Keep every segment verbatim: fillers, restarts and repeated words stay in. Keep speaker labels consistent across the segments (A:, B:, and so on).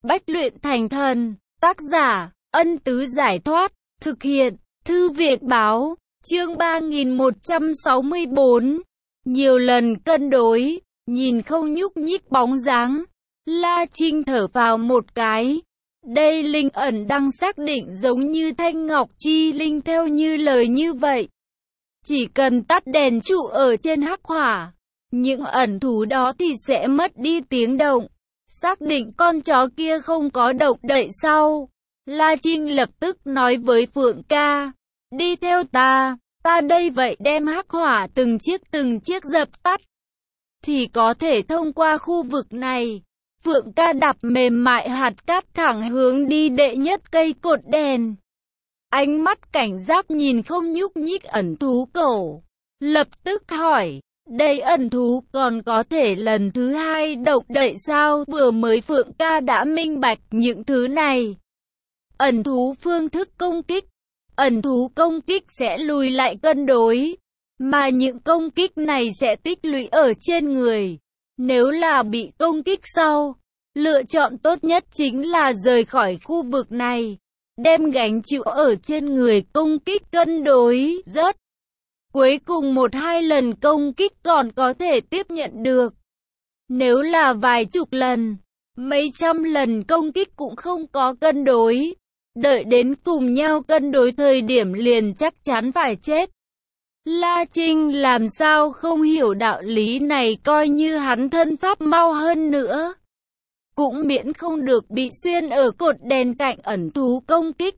A: Bách luyện thành thần. Tác giả, Ân Tứ Giải Thoát. Thực hiện, Thư viện Báo. Chương ba nghìn một trăm sáu mươi bốn. Nhiều lần cân đối, nhìn không nhúc nhích bóng dáng. La Trinh thở vào một cái. Đây linh ẩn đang xác định giống như Thanh Ngọc Chi Linh theo như lời như vậy. Chỉ cần tắt đèn trụ ở trên hắc hỏa, những ẩn thú đó thì sẽ mất đi tiếng động. Xác định con chó kia không có động đậy sau, La Trinh lập tức nói với Phượng ca, đi theo ta, ta đây vậy đem hắc hỏa từng chiếc từng chiếc dập tắt, thì có thể thông qua khu vực này. Phượng ca đạp mềm mại hạt cát thẳng hướng đi đệ nhất cây cột đèn. Ánh mắt cảnh giác nhìn không nhúc nhích ẩn thú cổ. Lập tức hỏi, đây ẩn thú còn có thể lần thứ hai động đậy sao? Vừa mới Phượng ca đã minh bạch những thứ này. Ẩn thú phương thức công kích. Ẩn thú công kích sẽ lùi lại cân đối. Mà những công kích này sẽ tích lũy ở trên người. Nếu là bị công kích sau, lựa chọn tốt nhất chính là rời khỏi khu vực này. Đem gánh chịu ở trên người công kích cân đối, rớt. Cuối cùng một hai lần công kích còn có thể tiếp nhận được. Nếu là vài chục lần, mấy trăm lần công kích cũng không có cân đối. Đợi đến cùng nhau cân đối thời điểm liền chắc chắn phải chết. La Trinh làm sao không hiểu đạo lý này, coi như hắn thân pháp mau hơn nữa, cũng miễn không được bị xuyên ở cột đèn cạnh ẩn thú công kích.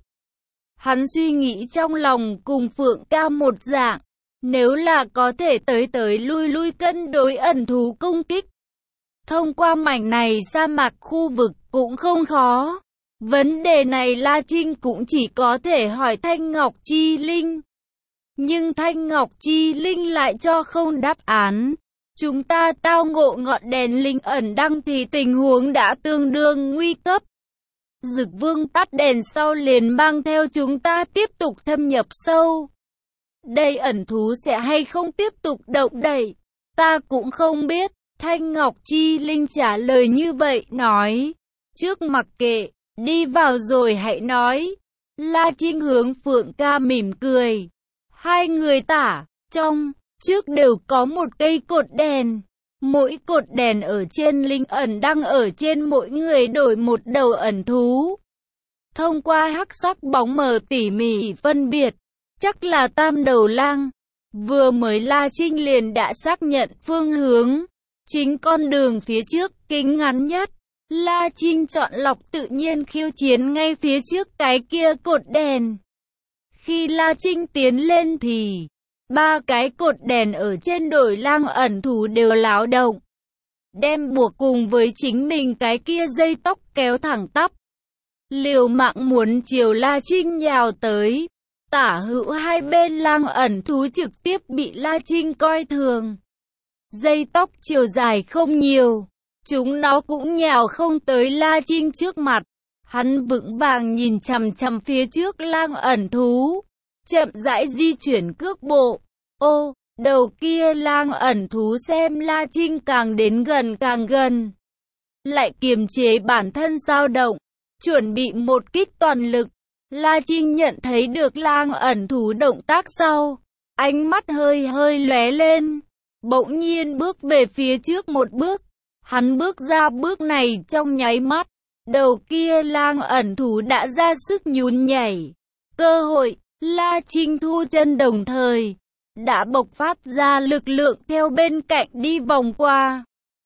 A: Hắn suy nghĩ trong lòng cùng Phượng ca một dạng, nếu là có thể tới tới lui lui cân đối ẩn thú công kích, thông qua mảnh này sa mạc khu vực cũng không khó. Vấn đề này La Trinh cũng chỉ có thể hỏi Thanh Ngọc Chi Linh. Nhưng Thanh Ngọc Chi Linh lại cho không đáp án. Chúng ta tao ngộ ngọn đèn linh ẩn đăng thì tình huống đã tương đương nguy cấp. Dực Vương tắt đèn sau liền mang theo chúng ta tiếp tục thâm nhập sâu. Đây ẩn thú sẽ hay không tiếp tục động đậy, ta cũng không biết. Thanh Ngọc Chi Linh trả lời như vậy, nói, trước mặc kệ, đi vào rồi hãy nói. La Trinh hướng Phượng ca mỉm cười. Hai người tả, trong, trước đều có một cây cột đèn. Mỗi cột đèn ở trên linh ẩn đang ở trên mỗi người đổi một đầu ẩn thú. Thông qua hắc sắc bóng mờ tỉ mỉ phân biệt, chắc là tam đầu lang. Vừa mới La Trinh liền đã xác nhận phương hướng. Chính con đường phía trước kính ngắn nhất. La Trinh chọn lọc tự nhiên khiêu chiến ngay phía trước cái kia cột đèn. Khi La Trinh tiến lên thì ba cái cột đèn ở trên đồi lang ẩn thú đều láo động. Đem buộc cùng với chính mình cái kia dây tóc kéo thẳng tắp. Liều mạng muốn chiều La Trinh nhào tới. Tả hữu hai bên lang ẩn thú trực tiếp bị La Trinh coi thường. Dây tóc chiều dài không nhiều. Chúng nó cũng nhào không tới La Trinh trước mặt. Hắn vững vàng nhìn chằm chằm phía trước lang ẩn thú. Chậm rãi di chuyển cước bộ. Ô, đầu kia lang ẩn thú xem La Trinh càng đến gần càng gần. Lại kiềm chế bản thân dao động. Chuẩn bị một kích toàn lực. La Trinh nhận thấy được lang ẩn thú động tác sau. Ánh mắt hơi hơi lóe lên. Bỗng nhiên bước về phía trước một bước. Hắn bước ra bước này trong nháy mắt. Đầu kia lang ẩn thú đã ra sức nhún nhảy. Cơ hội, La Trinh thu chân đồng thời. Đã bộc phát ra lực lượng theo bên cạnh đi vòng qua.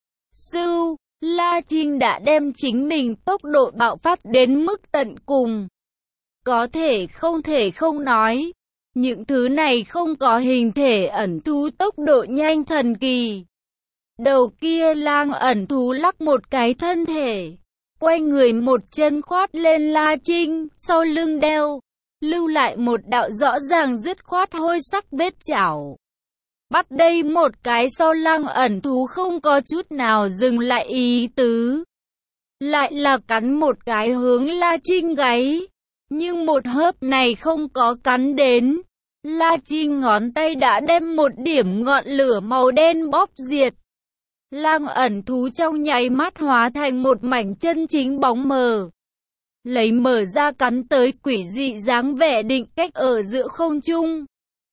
A: Sưu, La Trinh đã đem chính mình tốc độ bạo phát đến mức tận cùng. Có thể không thể không nói. Những thứ này không có hình thể ẩn thú tốc độ nhanh thần kỳ. Đầu kia lang ẩn thú lắc một cái thân thể. Quay người một chân khoát lên La Trinh, sau lưng đeo. Lưu lại một đạo rõ ràng dứt khoát hôi sắc vết chảo. Bắt đây một cái sau lang ẩn thú không có chút nào dừng lại ý tứ. Lại là cắn một cái hướng La Trinh gáy. Nhưng một hớp này không có cắn đến. La Trinh ngón tay đã đem một điểm ngọn lửa màu đen bóp diệt. Lang ẩn thú trong nháy mắt hóa thành một mảnh chân chính bóng mờ. Lấy mở ra cắn tới quỷ dị dáng vẻ định cách ở giữa không trung.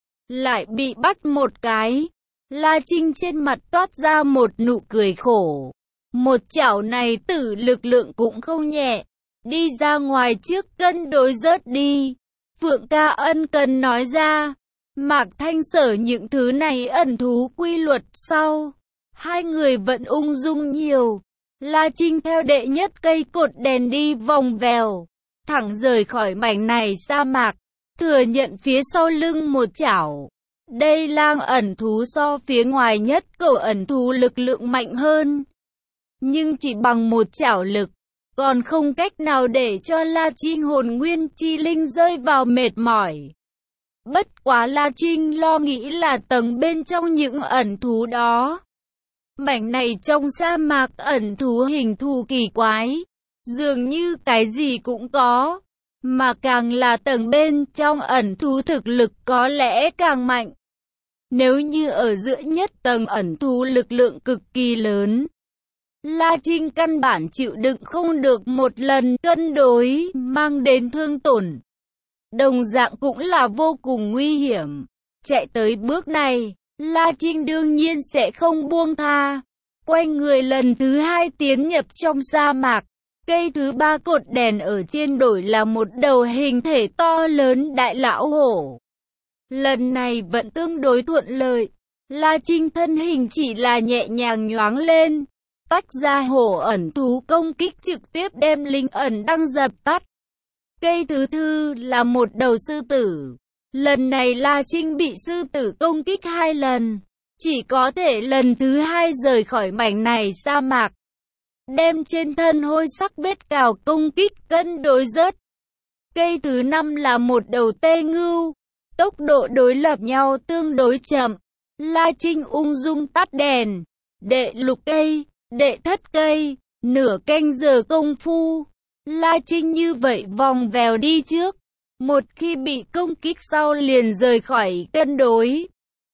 A: Lại bị bắt một cái. La Trinh trên mặt toát ra một nụ cười khổ. Một chảo này tử lực lượng cũng không nhẹ. Đi ra ngoài trước cân đối rớt đi. Phượng ca ân cần nói ra. Mạc Thanh Sở những thứ này ẩn thú quy luật sau. Hai người vẫn ung dung nhiều. La Trinh theo đệ nhất cây cột đèn đi vòng vèo. Thẳng rời khỏi mảnh này sa mạc. Thừa nhận phía sau lưng một chảo. Đây lang ẩn thú so phía ngoài nhất cẩu ẩn thú lực lượng mạnh hơn. Nhưng chỉ bằng một chảo lực. Còn không cách nào để cho La Trinh hồn nguyên chi linh rơi vào mệt mỏi. Bất quá La Trinh lo nghĩ là tầng bên trong những ẩn thú đó. Mảnh này trong sa mạc ẩn thú hình thù kỳ quái. Dường như cái gì cũng có. Mà càng là tầng bên trong ẩn thú thực lực có lẽ càng mạnh. Nếu như ở giữa nhất tầng ẩn thú lực lượng cực kỳ lớn. La Trinh căn bản chịu đựng không được một lần cân đối mang đến thương tổn. Đồng dạng cũng là vô cùng nguy hiểm. Chạy tới bước này, La Trinh đương nhiên sẽ không buông tha. Quay người lần thứ hai tiến nhập trong sa mạc. Cây thứ ba cột đèn ở trên đổi là một đầu hình thể to lớn đại lão hổ. Lần này vẫn tương đối thuận lợi. La Trinh thân hình chỉ là nhẹ nhàng nhoáng lên. Tách ra hổ ẩn thú công kích trực tiếp đem linh ẩn đang dập tắt. Cây thứ tư là một đầu sư tử. Lần này La Trinh bị sư tử công kích hai lần. Chỉ có thể lần thứ hai rời khỏi mảnh này sa mạc. Đem trên thân hôi sắc bết cào công kích cân đối rớt. Cây thứ năm là một đầu tê ngưu. Tốc độ đối lập nhau tương đối chậm. La Trinh ung dung tắt đèn. Đệ lục cây, đệ thất cây, nửa canh giờ công phu. La Trinh như vậy vòng vèo đi trước. Một khi bị công kích sau liền rời khỏi cân đối.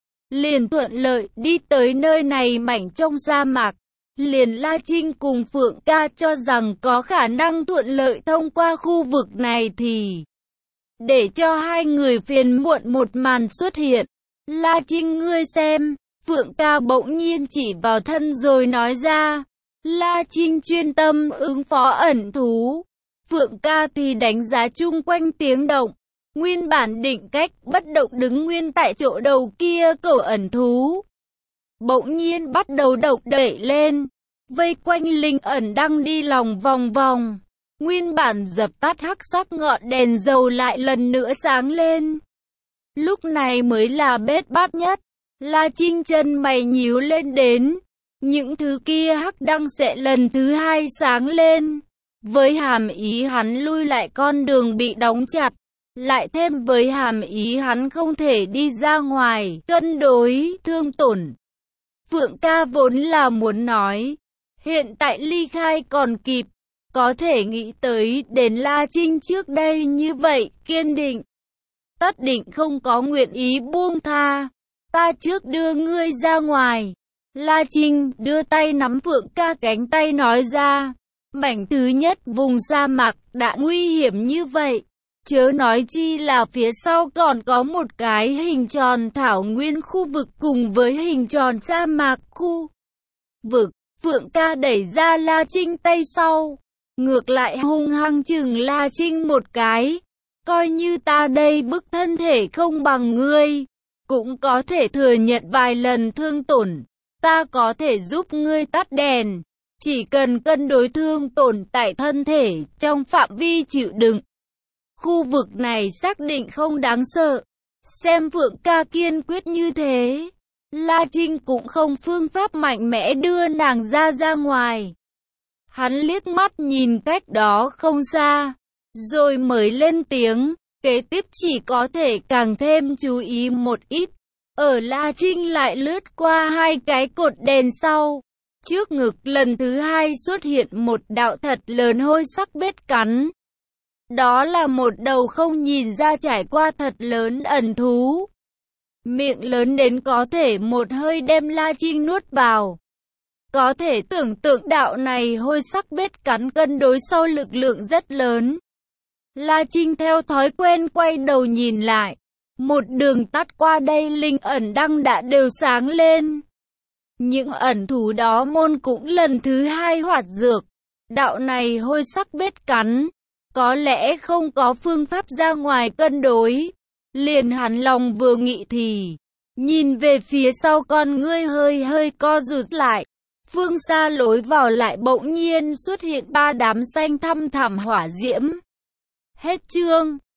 A: Liền thuận lợi đi tới nơi này mảnh trong sa mạc. Liền La Trinh cùng Phượng ca cho rằng có khả năng thuận lợi thông qua khu vực này thì để cho hai người phiền muộn một màn xuất hiện. La Trinh ngươi xem, Phượng ca bỗng nhiên chỉ vào thân rồi nói ra. La Trinh chuyên tâm ứng phó ẩn thú. Phượng ca thì đánh giá chung quanh tiếng động. Nguyên bản định cách bất động đứng nguyên tại chỗ đầu kia cẩu ẩn thú. Bỗng nhiên bắt đầu động đẩy lên. Vây quanh linh ẩn đang đi lòng vòng vòng. Nguyên bản dập tắt hắc sắc ngọn đèn dầu lại lần nữa sáng lên. Lúc này mới là bết bát nhất. La Trinh chân mày nhíu lên đến. Những thứ kia hắc đăng sẽ lần thứ hai sáng lên. Với hàm ý hắn lui lại con đường bị đóng chặt. Lại thêm với hàm ý hắn không thể đi ra ngoài, cân đối, thương tổn. Phượng ca vốn là muốn nói. Hiện tại ly khai còn kịp. Có thể nghĩ tới đến La Trinh trước đây như vậy, kiên định. Tất định không có nguyện ý buông tha. Ta trước đưa ngươi ra ngoài. La Trinh đưa tay nắm Phượng ca cánh tay nói ra. Mảnh thứ nhất vùng sa mạc đã nguy hiểm như vậy. Chớ nói chi là phía sau còn có một cái hình tròn thảo nguyên khu vực cùng với hình tròn sa mạc khu vực. Phượng ca đẩy ra La Trinh tay sau. Ngược lại hung hăng chừng La Trinh một cái. Coi như ta đây bức thân thể không bằng ngươi. Cũng có thể thừa nhận vài lần thương tổn. Ta có thể giúp ngươi tắt đèn. Chỉ cần cân đối thương tổn tại thân thể trong phạm vi chịu đựng. Khu vực này xác định không đáng sợ. Xem Phượng ca kiên quyết như thế. La Trinh cũng không phương pháp mạnh mẽ đưa nàng ra ra ngoài. Hắn liếc mắt nhìn cách đó không xa. Rồi mới lên tiếng. Kế tiếp chỉ có thể càng thêm chú ý một ít. Ở La Trinh lại lướt qua hai cái cột đèn sau. Trước ngực lần thứ hai xuất hiện một đạo thật lớn hôi sắc bết cắn. Đó là một đầu không nhìn ra trải qua thật lớn ẩn thú. Miệng lớn đến có thể một hơi đem La Trinh nuốt vào. Có thể tưởng tượng đạo này hôi sắc bết cắn cân đối sau lực lượng rất lớn. La Trinh theo thói quen quay đầu nhìn lại. Một đường tắt qua đây linh ẩn đăng đã đều sáng lên. Những ẩn thú đó môn cũng lần thứ hai hoạt dược. Đạo này hôi sắc bết cắn. Có lẽ không có phương pháp ra ngoài cân đối. Liền hắn lòng vừa nghĩ thì nhìn về phía sau con ngươi hơi hơi co rụt lại. Phương xa lối vào lại bỗng nhiên xuất hiện ba đám xanh thăm thẳm hỏa diễm. Hết chương.